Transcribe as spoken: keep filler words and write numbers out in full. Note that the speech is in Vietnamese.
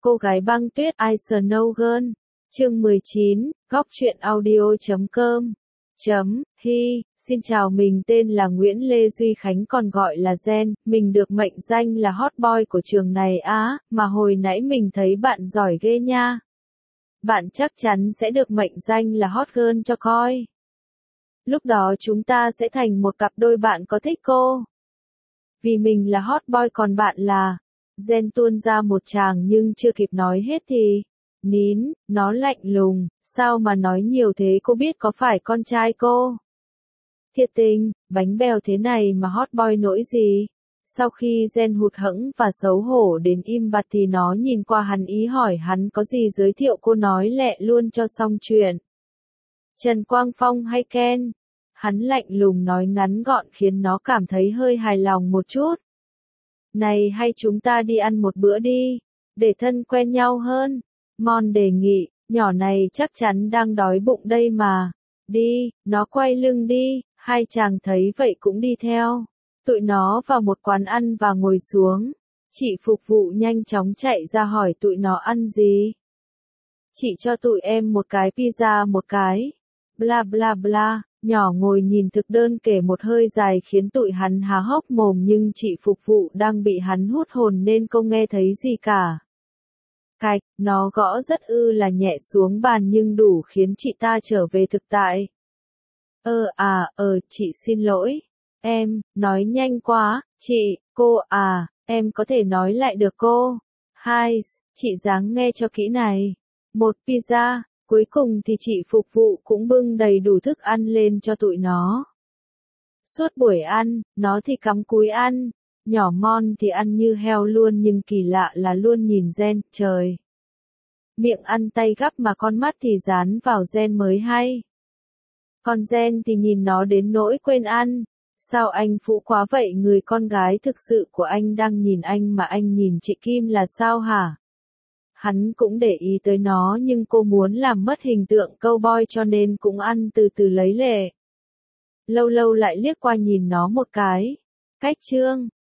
Cô gái băng tuyết I Snow Girl. Chương mười chín, góc truyện audio chấm com. Chấm, hi, xin chào, mình tên là Nguyễn Lê Duy Khánh còn gọi là Gen, mình được mệnh danh là hot boy của trường này á, mà hồi nãy mình thấy bạn giỏi ghê nha. Bạn chắc chắn sẽ được mệnh danh là hot girl cho coi. Lúc đó chúng ta sẽ thành một cặp đôi, bạn có thích cô? Vì mình là hot boy còn bạn là... Gen tuôn ra một tràng nhưng chưa kịp nói hết thì... Nín, nó lạnh lùng, sao mà nói nhiều thế, cô biết có phải con trai cô? Thiệt tình, bánh bèo thế này mà hot boy nỗi gì? Sau khi Gen hụt hẫng và xấu hổ đến im bặt thì nó nhìn qua hắn, ý hỏi hắn có gì giới thiệu, cô nói lẹ luôn cho xong chuyện. Trần Quang Phong hay Ken? Hắn lạnh lùng nói ngắn gọn khiến nó cảm thấy hơi hài lòng một chút. Này, hay chúng ta đi ăn một bữa đi, để thân quen nhau hơn. Mon đề nghị, nhỏ này chắc chắn đang đói bụng đây mà. Đi, nó quay lưng đi, hai chàng thấy vậy cũng đi theo. Tụi nó vào một quán ăn và ngồi xuống. Chị phục vụ nhanh chóng chạy ra hỏi tụi nó ăn gì. Chị cho tụi em một cái pizza một cái. Bla bla bla, nhỏ ngồi nhìn thực đơn kể một hơi dài khiến tụi hắn há hốc mồm, nhưng chị phục vụ đang bị hắn hút hồn nên không nghe thấy gì cả. Cạch, nó gõ rất ư là nhẹ xuống bàn nhưng đủ khiến chị ta trở về thực tại. Ơ à, ờ, chị xin lỗi. Em, nói nhanh quá, chị, cô à, em có thể nói lại được cô? Hai, chị dáng nghe cho kỹ này. Một pizza, cuối cùng thì chị phục vụ cũng bưng đầy đủ thức ăn lên cho tụi nó. Suốt buổi ăn, nó thì cắm cúi ăn. Nhỏ Mon thì ăn như heo luôn, nhưng kỳ lạ là luôn nhìn Gen, trời. Miệng ăn tay gắp mà con mắt thì dán vào Gen mới hay. Còn Gen thì nhìn nó đến nỗi quên ăn. Sao anh phũ quá vậy, người con gái thực sự của anh đang nhìn anh mà anh nhìn chị Kim là sao hả? Hắn cũng để ý tới nó nhưng cô muốn làm mất hình tượng cowboy cho nên cũng ăn từ từ lấy lệ. Lâu lâu lại liếc qua nhìn nó một cái. Cách trương.